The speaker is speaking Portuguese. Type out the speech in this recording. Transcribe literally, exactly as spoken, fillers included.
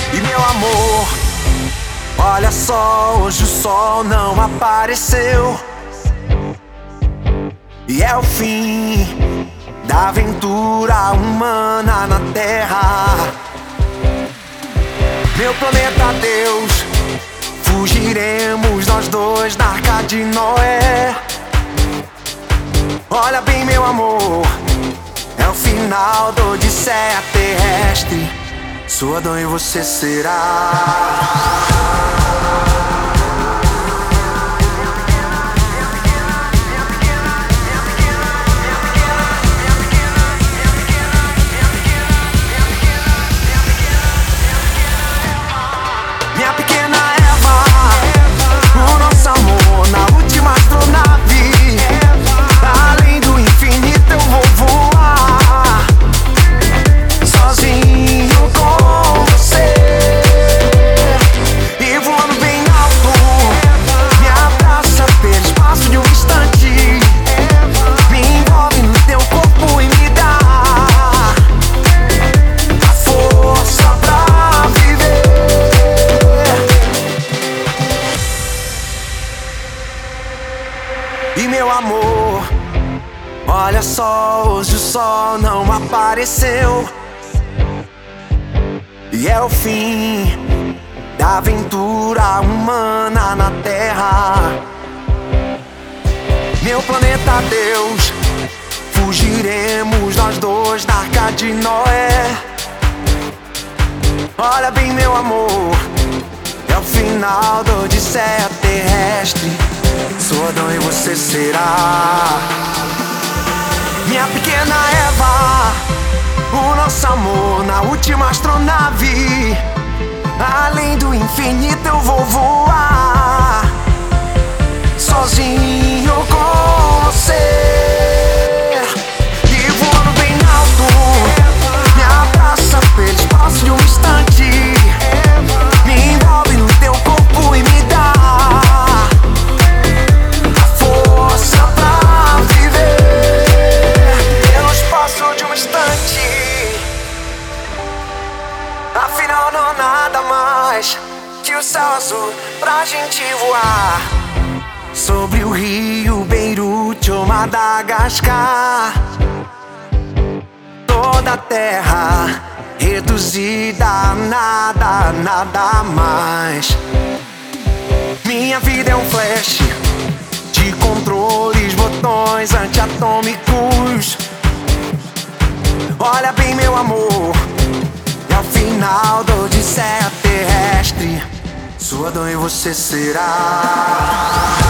E meu amor, olha só, hoje o sol não apareceu. E é o fim da aventura humana na Terra. Meu planeta Deus, fugiremos nós dois na Arca de Noé. Olha bem, meu amor, é o final da odisseia terrestre. Sou Adão e você será. Minha pequena Eva, o nosso amor na última astronave. Além do infinito eu vou voar, sozinho com você. E voando bem alto, me abraça pelo espaço de um instante. Me envolve no teu corpo e me dá a força pra viver. E meu amor, olha só, hoje o sol não apareceu. E é o fim da aventura humana na Terra. Meu planeta Deus, fugiremos nós dois na Arca de Noé. Olha bem, meu amor, é o final da odisseia terrestre. Sou Adão e você será. Minha pequena Eva, o nosso amor na última astronave. Além do infinito eu vou voar, sozinho com você. E voando bem alto, me abraça pelo espaço de um instante. Me envolve no teu corpo e me dá a força pra viver. Pelo espaço de um instante, afinal não há nada mais que o céu azul pra gente voar. Sobre o rio Beirute ou Madagascar, toda a terra reduzida a nada, nada mais. Minha vida é um flash de controles, botões antiatômicos. Olha bem, meu amor, é o final da odisseia terrestre. Sou Adão e você será.